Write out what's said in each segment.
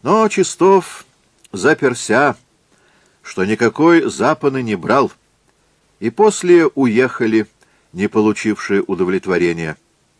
Но Чистов заперся, что никакой запаны не брал, и после уехали, не получившие удовлетворения.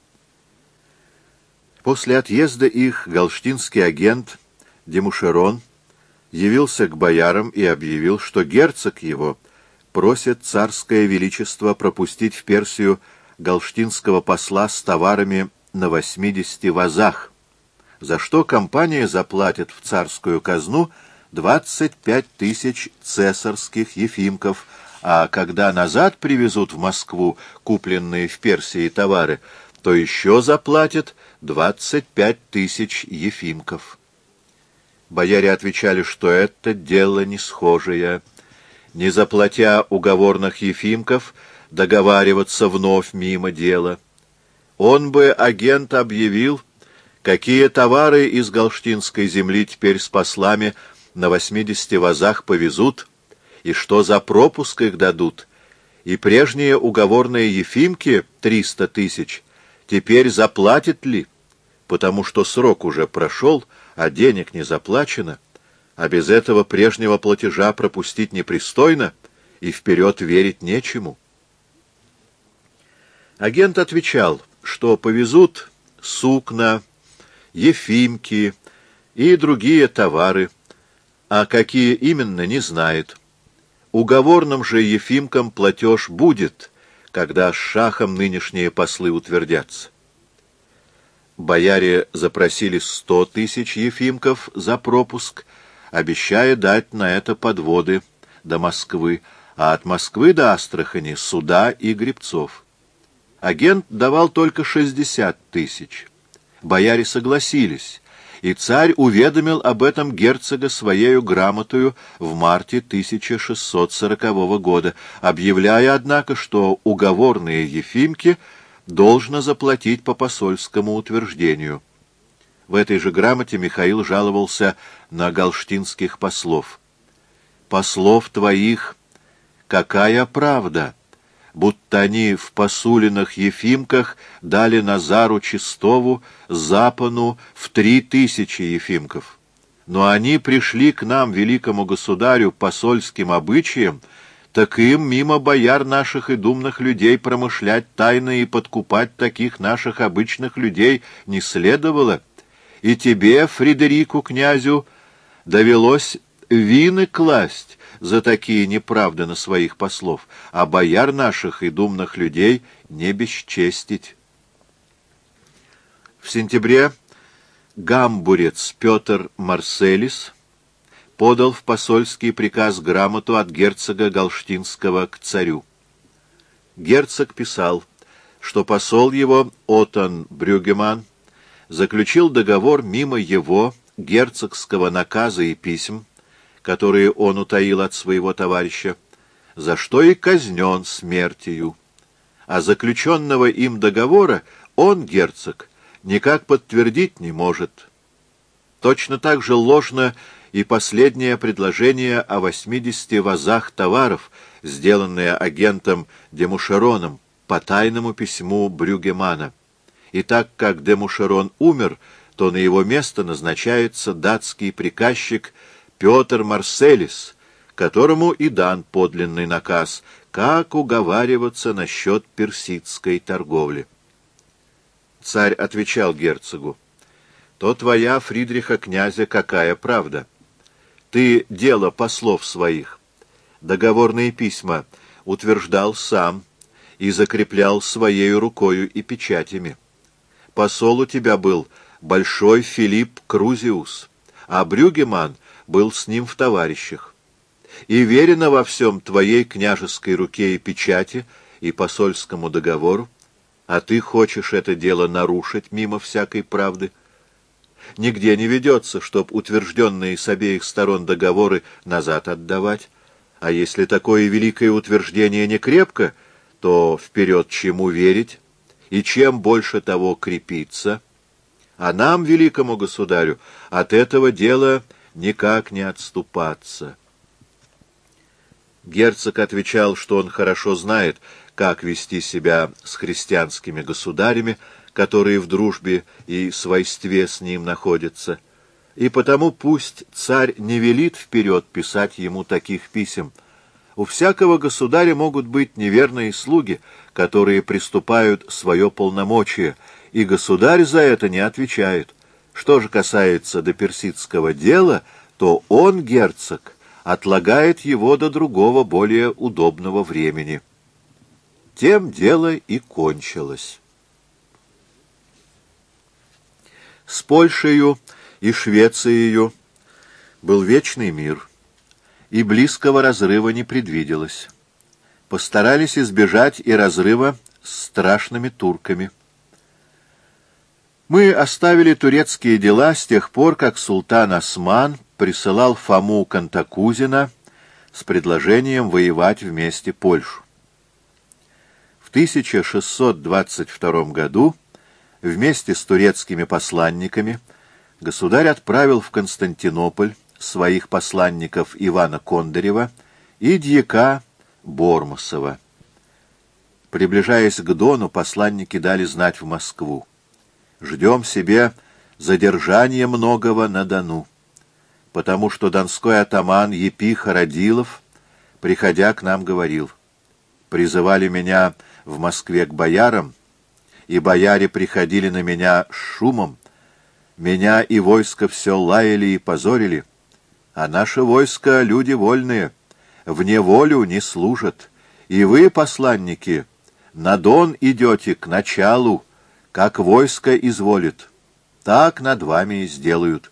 После отъезда их галштинский агент Демушерон явился к боярам и объявил, что герцог его просит царское величество пропустить в Персию галштинского посла с товарами на 80 вазах, за что компания заплатит в царскую казну 25 тысяч цесарских ефимков, а когда назад привезут в Москву купленные в Персии товары, то еще заплатят 25 тысяч ефимков. Бояре отвечали, что это дело не схожее. Не заплатя уговорных ефимков, договариваться вновь мимо дела. Он бы, агент, объявил, какие товары из галштинской земли теперь с послами на 80 вазах повезут, и что за пропуск их дадут, и прежние уговорные ефимки 300 тысяч теперь заплатит ли, потому что срок уже прошел, а денег не заплачено, а без этого прежнего платежа пропустить непристойно и вперед верить нечему. Агент отвечал, что повезут сукна, ефимки и другие товары, а какие именно не знает. Уговорным же ефимкам платеж будет, когда с шахом нынешние послы утвердятся. Бояре запросили 100 тысяч ефимков за пропуск, обещая дать на это подводы до Москвы, а от Москвы до Астрахани суда и гребцов. Агент давал только 60 тысяч. Бояре согласились, и царь уведомил об этом герцога своею грамотою в марте 1640 года, объявляя, однако, что уговорные ефимки должно заплатить по посольскому утверждению. В этой же грамоте Михаил жаловался на галштинских послов. «Послов твоих какая правда, будто они в посулиных ефимках дали Назару Чистову запану в 3000 ефимков. Но они пришли к нам, великому государю, посольским обычаям, так им мимо бояр наших и думных людей промышлять тайно и подкупать таких наших обычных людей не следовало. И тебе, Фридерику князю, довелось вины класть за такие неправды на своих послов, а бояр наших и думных людей не бесчестить». В сентябре гамбурец Петр Марселис подал в посольский приказ грамоту от герцога Галштинского к царю. Герцог писал, что посол его Оттон Брюгеман заключил договор мимо его герцогского наказа и писем, которые он утаил от своего товарища, за что и казнен смертью. А заключенного им договора он, герцог, никак подтвердить не может. Точно так же ложно и последнее предложение о 80 вазах товаров, сделанное агентом Демушероном по тайному письму Брюгемана. И так как Демушерон умер, то на его место назначается датский приказчик Петр Марселис, которому и дан подлинный наказ, как уговариваться насчет персидской торговли. Царь отвечал герцогу: «То твоя, Фридриха князя, какая правда? Ты дело послов своих, договорные письма утверждал сам и закреплял своей рукою и печатями. Посол у тебя был большой Филипп Крузиус, а Брюгеман был с ним в товарищах. И верено во всем твоей княжеской руке и печати и посольскому договору, а ты хочешь это дело нарушить мимо всякой правды. Нигде не ведется, чтоб утвержденные с обеих сторон договоры назад отдавать, а если такое великое утверждение не крепко, то вперед чему верить и чем больше того крепиться? А нам, великому государю, от этого дела никак не отступаться». Герцог отвечал, что он хорошо знает, как вести себя с христианскими государями, которые в дружбе и свойстве с ним находятся. и потому пусть царь не велит вперед писать ему таких писем. У всякого государя могут быть неверные слуги, которые приступают свое полномочие, и государь за это не отвечает. Что же касается до персидского дела, то он, герцог, отлагает его до другого, более удобного времени. Тем дело и кончилось. С Польшею и Швецией был вечный мир, и близкого разрыва не предвиделось. Постарались избежать и разрыва с страшными турками. Мы оставили турецкие дела с тех пор, как султан Осман присылал Фому Кантакузина с предложением воевать вместе Польшу. В 1622 году вместе с турецкими посланниками государь отправил в Константинополь своих посланников Ивана Кондарева и дьяка Бормосова. Приближаясь к Дону, посланники дали знать в Москву: «Ждем себе задержания многого на Дону», потому что донской атаман Епиха Радилов, приходя к нам, говорил: «Призывали меня в Москве к боярам, и бояре приходили на меня с шумом, меня и войско все лаяли и позорили, а наше войско — люди вольные, в неволю не служат, и вы, посланники, на Дон идете к началу, как войско изволит, так над вами и сделают».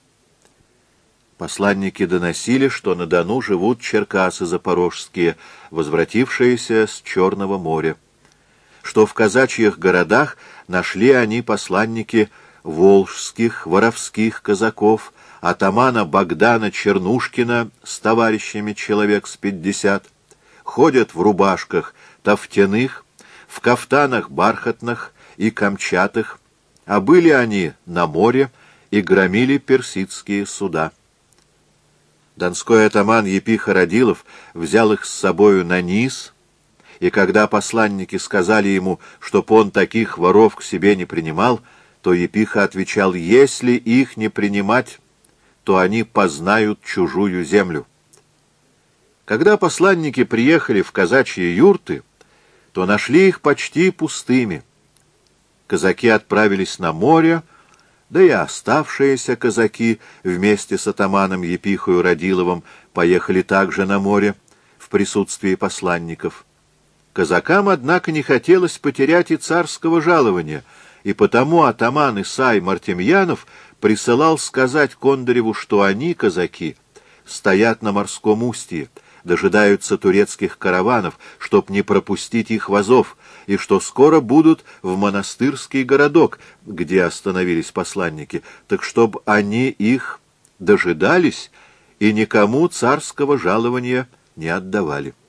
Посланники доносили, что на Дону живут черкасы запорожские, возвратившиеся с Черного моря, что в казачьих городах нашли они, посланники, волжских, воровских казаков, атамана Богдана Чернушкина с товарищами человек с 50, ходят в рубашках тафтяных, в кафтанах бархатных и камчатых, а были они на море и громили персидские суда. Донской атаман Епиха Радилов взял их с собою на низ, и когда посланники сказали ему, чтоб он таких воров к себе не принимал, то Епиха отвечал: «Если их не принимать, то они познают чужую землю». Когда посланники приехали в казачьи юрты, то нашли их почти пустыми. Казаки отправились на море, да и оставшиеся казаки вместе с атаманом Епихою Радиловым поехали также на море в присутствии посланников. Казакам, однако, не хотелось потерять и царского жалования, и потому атаман Исай Мартемьянов присылал сказать Кондареву, что они, казаки, стоят на морском устье, дожидаются турецких караванов, чтоб не пропустить их вазов, и что скоро будут в монастырский городок, где остановились посланники, так чтоб они их дожидались и никому царского жалования не отдавали.